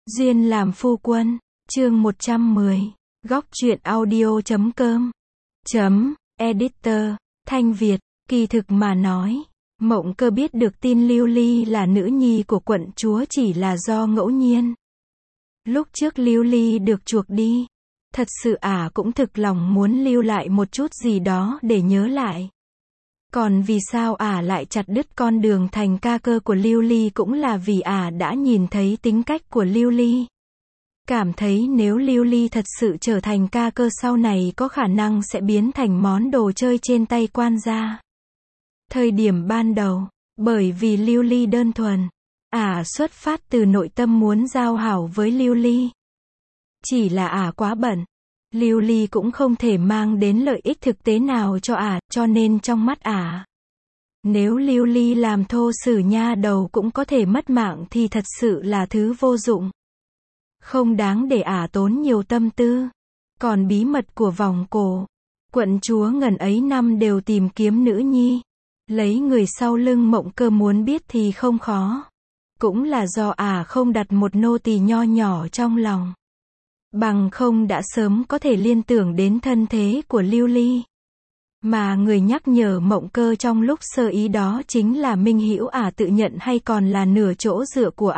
Duyên làm phu quân, chương 110, góc truyện audio.com, Editor, Thanh Việt, kỳ thực mà nói, Mộng Cơ biết được tin Lưu Ly là nữ nhi của quận chúa chỉ là do ngẫu nhiên. Lúc trước Lưu Ly được chuộc đi, thật sự cũng thực lòng muốn lưu lại một chút gì đó để nhớ lại. Còn vì sao lại chặt đứt con đường thành ca cơ của Lưu Ly cũng là vì đã nhìn thấy tính cách của Lưu Ly. Cảm thấy nếu Lưu Ly thật sự trở thành ca cơ sau này có khả năng sẽ biến thành món đồ chơi trên tay quan gia. Thời điểm ban đầu, bởi vì Lưu Ly đơn thuần, xuất phát từ nội tâm muốn giao hảo với Lưu Ly. Chỉ là quá bận. Lưu Ly cũng không thể mang đến lợi ích thực tế nào cho cho nên trong mắt nếu Lưu Ly làm thô sử nha đầu cũng có thể mất mạng thì thật sự là thứ vô dụng. Không đáng để tốn nhiều tâm tư. Còn bí mật của vòng cổ, quận chúa ngần ấy năm đều tìm kiếm nữ nhi. Lấy người sau lưng Mộng Cơ muốn biết thì không khó. Cũng là do không đặt một nô tỳ nho nhỏ trong lòng. Bằng không đã sớm có thể liên tưởng đến thân thế của Lưu Ly. Mà người nhắc nhở Mộng Cơ trong lúc sơ ý đó chính là Minh Hữu tự nhận hay còn là nửa chỗ dựa của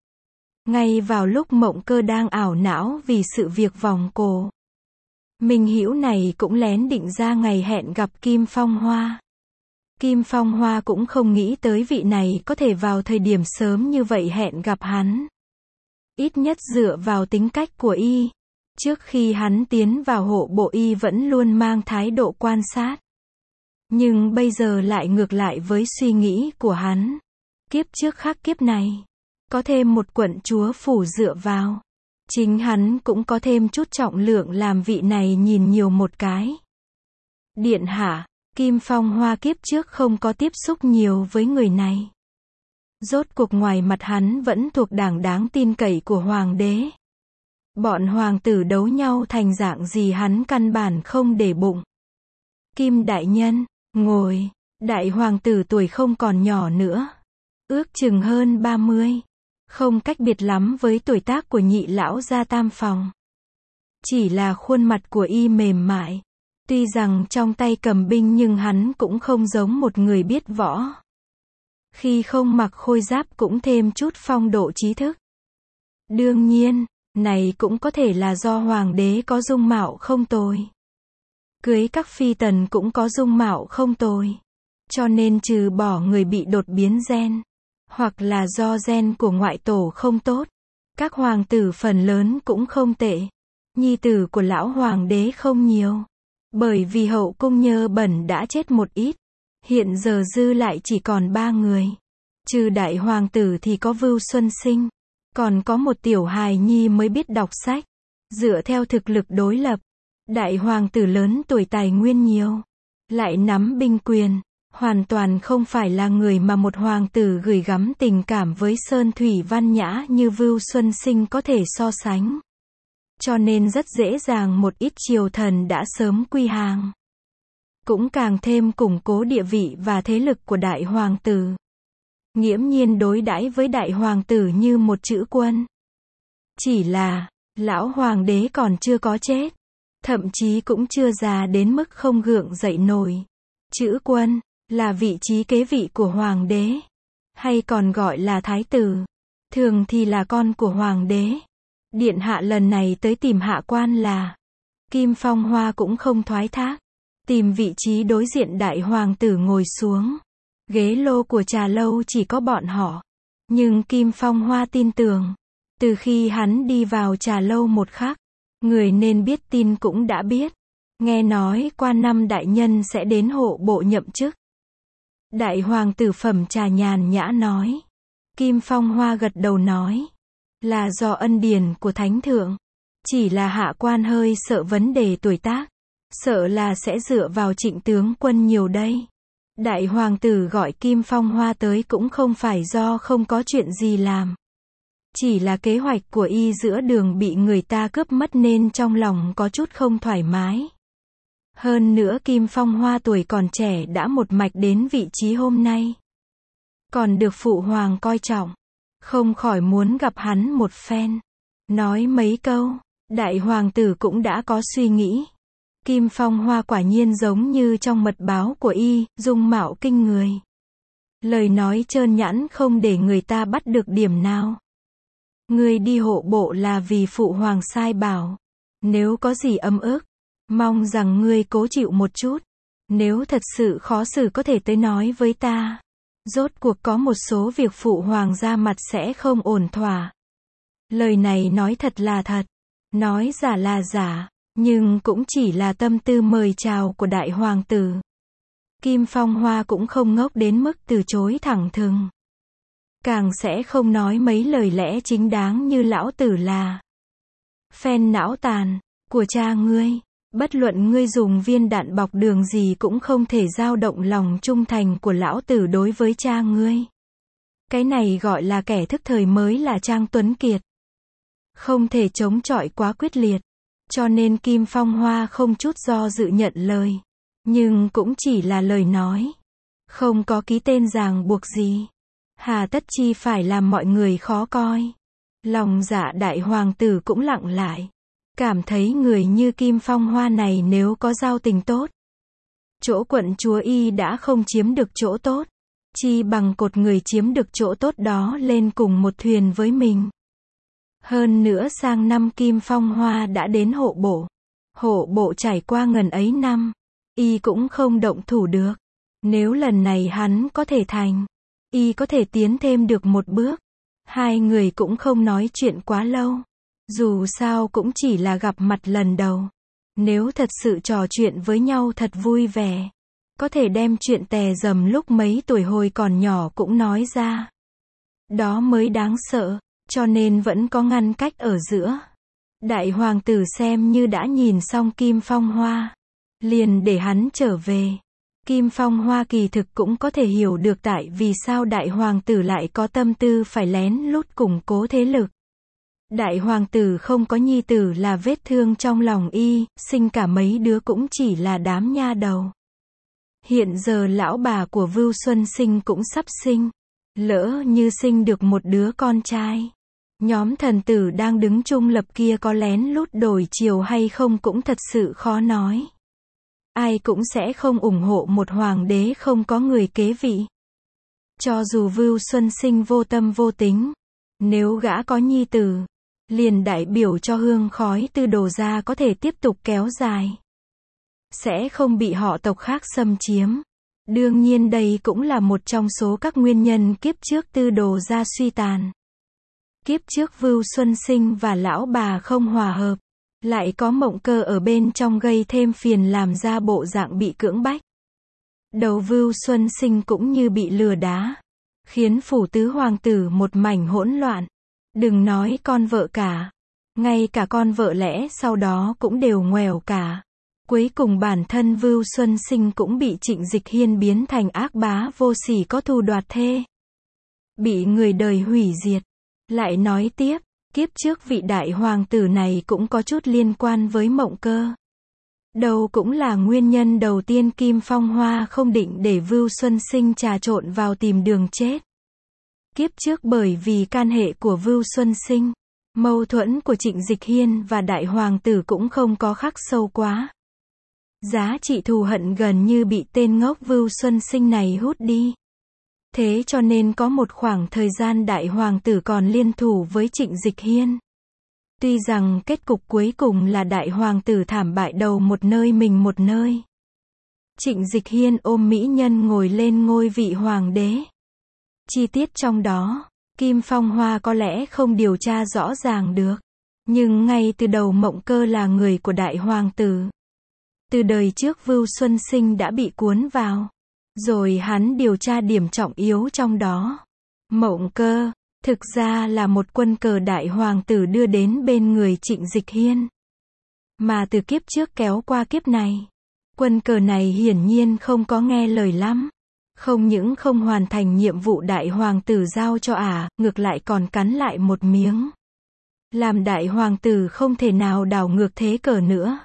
Ngay vào lúc Mộng Cơ đang ảo não vì sự việc vòng cổ, Minh Hữu này cũng lén định ra ngày hẹn gặp Kim Phong Hoa. Kim Phong Hoa cũng không nghĩ tới vị này có thể vào thời điểm sớm như vậy hẹn gặp hắn. Ít nhất dựa vào tính cách của y, trước khi hắn tiến vào hộ bộ y vẫn luôn mang thái độ quan sát. Nhưng bây giờ lại ngược lại với suy nghĩ của hắn. Kiếp trước khác kiếp này, có thêm một quận chúa phủ dựa vào. Chính hắn cũng có thêm chút trọng lượng làm vị này nhìn nhiều một cái. Điện hạ, Kim Phong Hoa kiếp trước không có tiếp xúc nhiều với người này. Rốt cuộc ngoài mặt hắn vẫn thuộc đảng đáng tin cậy của hoàng đế. Bọn hoàng tử đấu nhau thành dạng gì hắn căn bản không để bụng. Kim đại nhân, ngồi. Đại hoàng tử tuổi không còn nhỏ nữa. Ước chừng hơn 30. Không cách biệt lắm với tuổi tác của nhị lão gia tam phòng. Chỉ là khuôn mặt của y mềm mại. Tuy rằng trong tay cầm binh nhưng hắn cũng không giống một người biết võ. Khi không mặc khôi giáp cũng thêm chút phong độ trí thức. Đương nhiên, này cũng có thể là do hoàng đế có dung mạo không tồi. Cưới các phi tần cũng có dung mạo không tồi. Cho nên trừ bỏ người bị đột biến gen, hoặc là do gen của ngoại tổ không tốt, các hoàng tử phần lớn cũng không tệ. Nhi tử của lão hoàng đế không nhiều. Bởi vì hậu cung nhơ bẩn đã chết một ít. Hiện giờ dư lại chỉ còn 3 người. Trừ đại hoàng tử thì có Vưu Xuân Sinh. Còn có một tiểu hài nhi mới biết đọc sách. Dựa theo thực lực đối lập, đại hoàng tử lớn tuổi tài nguyên nhiều. Lại nắm binh quyền. Hoàn toàn không phải là người mà một hoàng tử gửi gắm tình cảm với sơn thủy văn nhã như Vưu Xuân Sinh có thể so sánh. Cho nên rất dễ dàng một ít triều thần đã sớm quy hàng. Cũng càng thêm củng cố địa vị và thế lực của đại hoàng tử. Nghiễm nhiên đối đãi với đại hoàng tử như một chữ quân. Chỉ là, lão hoàng đế còn chưa có chết. Thậm chí cũng chưa già đến mức không gượng dậy nổi. Chữ quân, là vị trí kế vị của hoàng đế. Hay còn gọi là thái tử. Thường thì là con của hoàng đế. Điện hạ lần này tới tìm hạ quan là. Kim Phong Hoa cũng không thoái thác. Tìm vị trí đối diện đại hoàng tử ngồi xuống. Ghế lô của trà lâu chỉ có bọn họ. Nhưng Kim Phong Hoa tin tưởng. Từ khi hắn đi vào trà lâu một khắc, người nên biết tin cũng đã biết. Nghe nói qua năm đại nhân sẽ đến hộ bộ nhậm chức. Đại hoàng tử phẩm trà nhàn nhã nói. Kim Phong Hoa gật đầu nói. Là do ân điển của thánh thượng. Chỉ là hạ quan hơi sợ vấn đề tuổi tác. Sợ là sẽ dựa vào Trịnh tướng quân nhiều đây. Đại hoàng tử gọi Kim Phong Hoa tới cũng không phải do không có chuyện gì làm. Chỉ là kế hoạch của y giữa đường bị người ta cướp mất nên trong lòng có chút không thoải mái. Hơn nữa Kim Phong Hoa tuổi còn trẻ đã một mạch đến vị trí hôm nay. Còn được phụ hoàng coi trọng. Không khỏi muốn gặp hắn một phen. Nói mấy câu, đại hoàng tử cũng đã có suy nghĩ. Kim Phong Hoa quả nhiên giống như trong mật báo của y, dung mạo kinh người. Lời nói trơn nhẵn không để người ta bắt được điểm nào. Ngươi đi hộ bộ là vì phụ hoàng sai bảo. Nếu có gì ấm ức, mong rằng ngươi cố chịu một chút. Nếu thật sự khó xử có thể tới nói với ta. Rốt cuộc có một số việc phụ hoàng ra mặt sẽ không ổn thỏa. Lời này nói thật là thật, nói giả là giả, nhưng cũng chỉ là tâm tư mời chào của đại hoàng tử. Kim Phong Hoa cũng không ngốc đến mức từ chối thẳng thừng. Càng sẽ không nói mấy lời lẽ chính đáng như lão tử là phen não tàn của cha ngươi. Bất luận ngươi dùng viên đạn bọc đường gì cũng không thể dao động lòng trung thành của lão tử đối với cha ngươi. Cái này gọi là kẻ thức thời mới là Trang Tuấn Kiệt. Không thể chống chọi quá quyết liệt. Cho nên Kim Phong Hoa không chút do dự nhận lời. Nhưng cũng chỉ là lời nói. Không có ký tên ràng buộc gì. Hà tất chi phải làm mọi người khó coi. Lòng dạ đại hoàng tử cũng lặng lại. Cảm thấy người như Kim Phong Hoa này nếu có giao tình tốt. Chỗ quận chúa y đã không chiếm được chỗ tốt. Chi bằng cột người chiếm được chỗ tốt đó lên cùng một thuyền với mình. Hơn nữa sang năm Kim Phong Hoa đã đến hộ bộ. Hộ bộ trải qua ngần ấy năm. Y cũng không động thủ được. Nếu lần này hắn có thể thành. Y có thể tiến thêm được một bước. Hai người cũng không nói chuyện quá lâu. Dù sao cũng chỉ là gặp mặt lần đầu. Nếu thật sự trò chuyện với nhau thật vui vẻ. Có thể đem chuyện tè dầm lúc mấy tuổi hồi còn nhỏ cũng nói ra. Đó mới đáng sợ. Cho nên vẫn có ngăn cách ở giữa. Đại hoàng tử xem như đã nhìn xong Kim Phong Hoa. Liền để hắn trở về. Kim Phong Hoa kỳ thực cũng có thể hiểu được tại vì sao đại hoàng tử lại có tâm tư phải lén lút củng cố thế lực. Đại hoàng tử không có nhi tử là vết thương trong lòng y, sinh cả mấy đứa cũng chỉ là đám nha đầu. Hiện giờ lão bà của Vưu Xuân Sinh cũng sắp sinh. Lỡ như sinh được một đứa con trai. Nhóm thần tử đang đứng trung lập kia có lén lút đổi chiều hay không cũng thật sự khó nói. Ai cũng sẽ không ủng hộ một hoàng đế không có người kế vị. Cho dù Vưu Xuân Sinh vô tâm vô tính. Nếu gã có nhi tử. Liền đại biểu cho hương khói Tư Đồ gia có thể tiếp tục kéo dài. Sẽ không bị họ tộc khác xâm chiếm. Đương nhiên đây cũng là một trong số các nguyên nhân kiếp trước Tư Đồ gia suy tàn. Kiếp trước Vưu Xuân Sinh và lão bà không hòa hợp. Lại có Mộng Cơ ở bên trong gây thêm phiền làm ra bộ dạng bị cưỡng bách. Đầu Vưu Xuân Sinh cũng như bị lừa đá. Khiến phủ tứ hoàng tử một mảnh hỗn loạn. Đừng nói con vợ cả. Ngay cả con vợ lẽ sau đó cũng đều ngoèo cả. Cuối cùng bản thân Vưu Xuân Sinh cũng bị Trịnh Dịch Hiên biến thành ác bá vô sỉ có thù đoạt thê. Bị người đời hủy diệt. Lại nói tiếp, kiếp trước vị đại hoàng tử này cũng có chút liên quan với Mộng Cơ. Đâu cũng là nguyên nhân đầu tiên Kim Phong Hoa không định để Vưu Xuân Sinh trà trộn vào tìm đường chết. Kiếp trước bởi vì can hệ của Vưu Xuân Sinh, mâu thuẫn của Trịnh Dịch Hiên và đại hoàng tử cũng không có khắc sâu quá. Giá trị thù hận gần như bị tên ngốc Vưu Xuân Sinh này hút đi. Thế cho nên có một khoảng thời gian đại hoàng tử còn liên thủ với Trịnh Dịch Hiên. Tuy rằng kết cục cuối cùng là đại hoàng tử thảm bại đầu một nơi mình một nơi. Trịnh Dịch Hiên ôm mỹ nhân ngồi lên ngôi vị hoàng đế. Chi tiết trong đó, Kim Phong Hoa có lẽ không điều tra rõ ràng được. Nhưng ngay từ đầu Mộng Cơ là người của đại hoàng tử. Từ đời trước Vưu Xuân Sinh đã bị cuốn vào. Rồi hắn điều tra điểm trọng yếu trong đó. Mộng Cơ, thực ra là một quân cờ đại hoàng tử đưa đến bên người Trịnh Dịch Hiên. Mà từ kiếp trước kéo qua kiếp này. Quân cờ này hiển nhiên không có nghe lời lắm. Không những không hoàn thành nhiệm vụ đại hoàng tử giao cho ngược lại còn cắn lại một miếng. Làm đại hoàng tử không thể nào đảo ngược thế cờ nữa.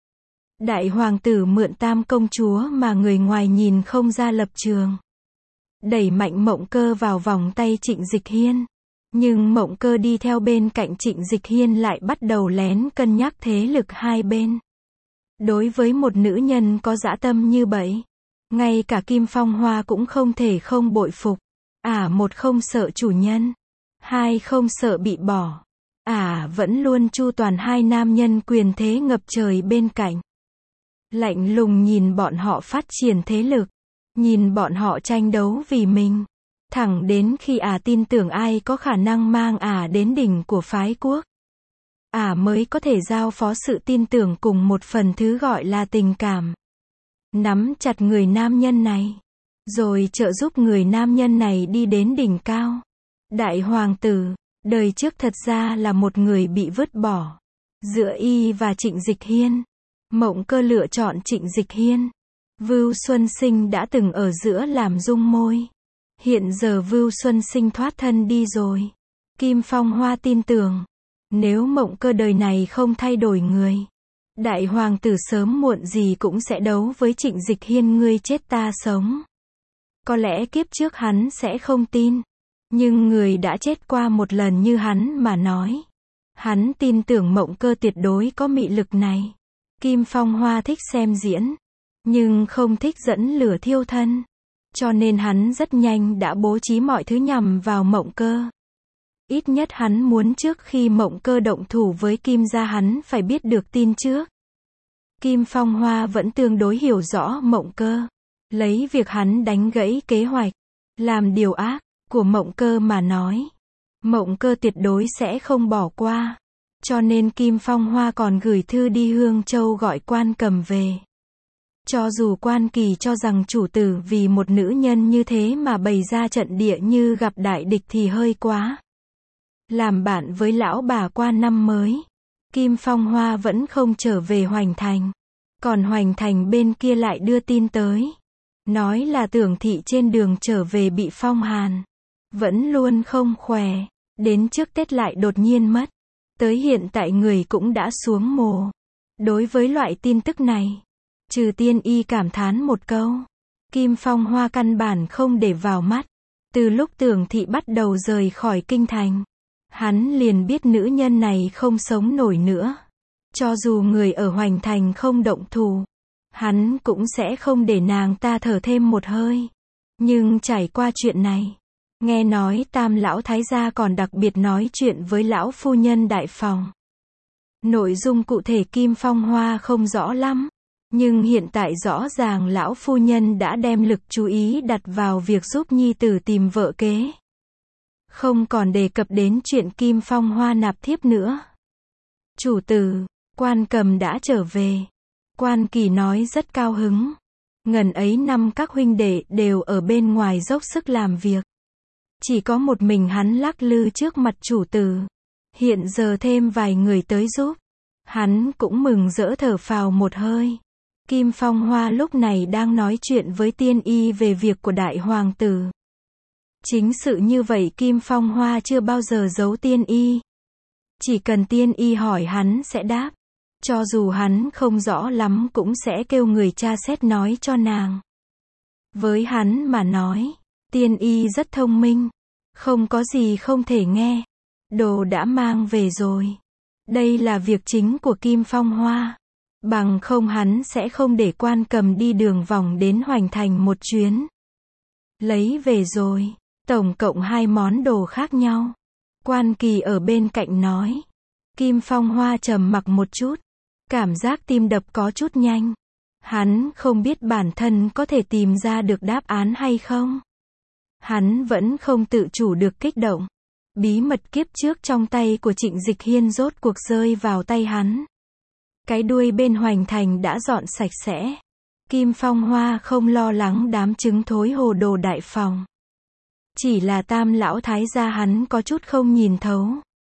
Đại hoàng tử mượn Tam công chúa mà người ngoài nhìn không ra lập trường. Đẩy mạnh Mộng Cơ vào vòng tay Trịnh Dịch Hiên. Nhưng Mộng Cơ đi theo bên cạnh Trịnh Dịch Hiên lại bắt đầu lén cân nhắc thế lực hai bên. Đối với một nữ nhân có dã tâm như vậy, ngay cả Kim Phong Hoa cũng không thể không bội phục. Một không sợ chủ nhân, hai không sợ bị bỏ. Vẫn luôn chu toàn hai nam nhân quyền thế ngập trời bên cạnh. Lạnh lùng nhìn bọn họ phát triển thế lực, nhìn bọn họ tranh đấu vì mình. Thẳng đến khi tin tưởng ai có khả năng mang đến đỉnh của phái quốc. Mới có thể giao phó sự tin tưởng cùng một phần thứ gọi là tình cảm. Nắm chặt người nam nhân này, rồi trợ giúp người nam nhân này đi đến đỉnh cao. Đại hoàng tử, đời trước thật ra là một người bị vứt bỏ. Giữa y và Trịnh Dịch Hiên, Mộng Cơ lựa chọn Trịnh Dịch Hiên. Vưu Xuân Sinh đã từng ở giữa làm dung môi. Hiện giờ Vưu Xuân Sinh thoát thân đi rồi. Kim Phong Hoa tin tưởng, nếu Mộng Cơ đời này không thay đổi người, đại hoàng tử sớm muộn gì cũng sẽ đấu với Trịnh Dịch Hiên ngươi chết ta sống. Có lẽ kiếp trước hắn sẽ không tin, nhưng người đã chết qua một lần như hắn mà nói. Hắn tin tưởng Mộng Cơ tuyệt đối có mị lực này. Kim Phong Hoa thích xem diễn, nhưng không thích dẫn lửa thiêu thân. Cho nên hắn rất nhanh đã bố trí mọi thứ nhằm vào Mộng Cơ. Ít nhất hắn muốn trước khi Mộng Cơ động thủ với Kim gia hắn phải biết được tin trước. Kim Phong Hoa vẫn tương đối hiểu rõ Mộng Cơ. Lấy việc hắn đánh gãy kế hoạch, làm điều ác của Mộng Cơ mà nói, Mộng Cơ tuyệt đối sẽ không bỏ qua. Cho nên Kim Phong Hoa còn gửi thư đi Hương Châu gọi Quan Cầm về. Cho dù Quan Kỳ cho rằng chủ tử vì một nữ nhân như thế mà bày ra trận địa như gặp đại địch thì hơi quá. Làm bạn với lão bà qua năm mới, Kim Phong Hoa vẫn không trở về Hoành Thành. Còn Hoành Thành bên kia lại đưa tin tới, nói là Tưởng Thị trên đường trở về bị phong hàn, vẫn luôn không khỏe, đến trước Tết lại đột nhiên mất. Tới hiện tại người cũng đã xuống mồ. Đối với loại tin tức này, trừ Tiên Y cảm thán một câu, Kim Phong Hoa căn bản không để vào mắt. Từ lúc Tưởng Thị bắt đầu rời khỏi kinh thành, hắn liền biết nữ nhân này không sống nổi nữa. Cho dù người ở Hoành Thành không động thủ, hắn cũng sẽ không để nàng ta thở thêm một hơi. Nhưng trải qua chuyện này, nghe nói Tam lão thái gia còn đặc biệt nói chuyện với lão phu nhân đại phòng. Nội dung cụ thể Kim Phong Hoa không rõ lắm, nhưng hiện tại rõ ràng lão phu nhân đã đem lực chú ý đặt vào việc giúp nhi tử tìm vợ kế. Không còn đề cập đến chuyện Kim Phong Hoa nạp thiếp nữa. Chủ tử, Quan Cầm đã trở về. Quan Kỳ nói rất cao hứng. Ngần ấy năm các huynh đệ đều ở bên ngoài dốc sức làm việc. Chỉ có một mình hắn lắc lư trước mặt chủ tử. Hiện giờ thêm vài người tới giúp, hắn cũng mừng rỡ thở phào một hơi. Kim Phong Hoa lúc này đang nói chuyện với Tiên Y về việc của đại hoàng tử. Chính sự như vậy Kim Phong Hoa chưa bao giờ giấu Tiên Y. Chỉ cần Tiên Y hỏi hắn sẽ đáp. Cho dù hắn không rõ lắm cũng sẽ kêu người tra xét nói cho nàng. Với hắn mà nói, Tiên Y rất thông minh. Không có gì không thể nghe. Đồ đã mang về rồi. Đây là việc chính của Kim Phong Hoa. Bằng không hắn sẽ không để Quan Cầm đi đường vòng đến Hoành Thành một chuyến. Lấy về rồi. Tổng cộng 2 món đồ khác nhau. Quan Kỳ ở bên cạnh nói. Kim Phong Hoa trầm mặc một chút. Cảm giác tim đập có chút nhanh. Hắn không biết bản thân có thể tìm ra được đáp án hay không. Hắn vẫn không tự chủ được kích động. Bí mật kiếp trước trong tay của Trịnh Dịch Hiên rốt cuộc rơi vào tay hắn. Cái đuôi bên Hoành Thành đã dọn sạch sẽ. Kim Phong Hoa không lo lắng đám trứng thối hồ đồ đại phòng. Chỉ là Tam lão thái gia hắn có chút không nhìn thấu.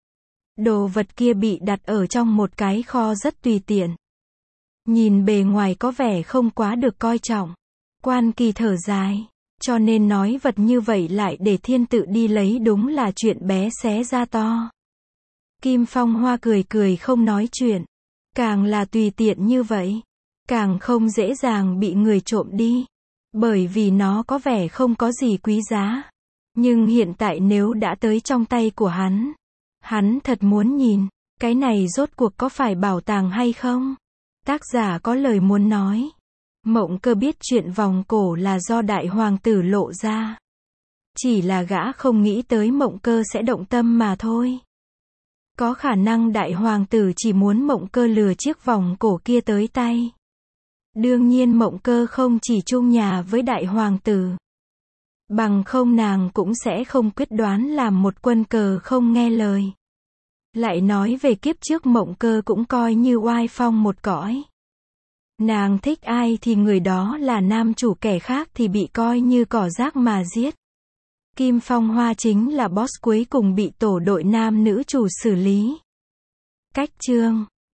Đồ vật kia bị đặt ở trong một cái kho rất tùy tiện. Nhìn bề ngoài có vẻ không quá được coi trọng. Quan Kỳ thở dài. Cho nên nói vật như vậy lại để thiên tự đi lấy đúng là chuyện bé xé ra to. Kim Phong Hoa cười cười không nói chuyện. Càng là tùy tiện như vậy, càng không dễ dàng bị người trộm đi. Bởi vì nó có vẻ không có gì quý giá. Nhưng hiện tại nếu đã tới trong tay của hắn thật muốn nhìn, cái này rốt cuộc có phải bảo tàng hay không? Tác giả có lời muốn nói. Mộng Cơ biết chuyện vòng cổ là do đại hoàng tử lộ ra. Chỉ là gã không nghĩ tới Mộng Cơ sẽ động tâm mà thôi. Có khả năng đại hoàng tử chỉ muốn Mộng Cơ lừa chiếc vòng cổ kia tới tay. Đương nhiên Mộng Cơ không chỉ chung nhà với đại hoàng tử. Bằng không nàng cũng sẽ không quyết đoán làm một quân cờ không nghe lời. Lại nói về kiếp trước Mộng Cơ cũng coi như oai phong một cõi. Nàng thích ai thì người đó là nam chủ, kẻ khác thì bị coi như cỏ rác mà giết. Kim Phong Hoa chính là boss cuối cùng bị tổ đội nam nữ chủ xử lý. Cách chương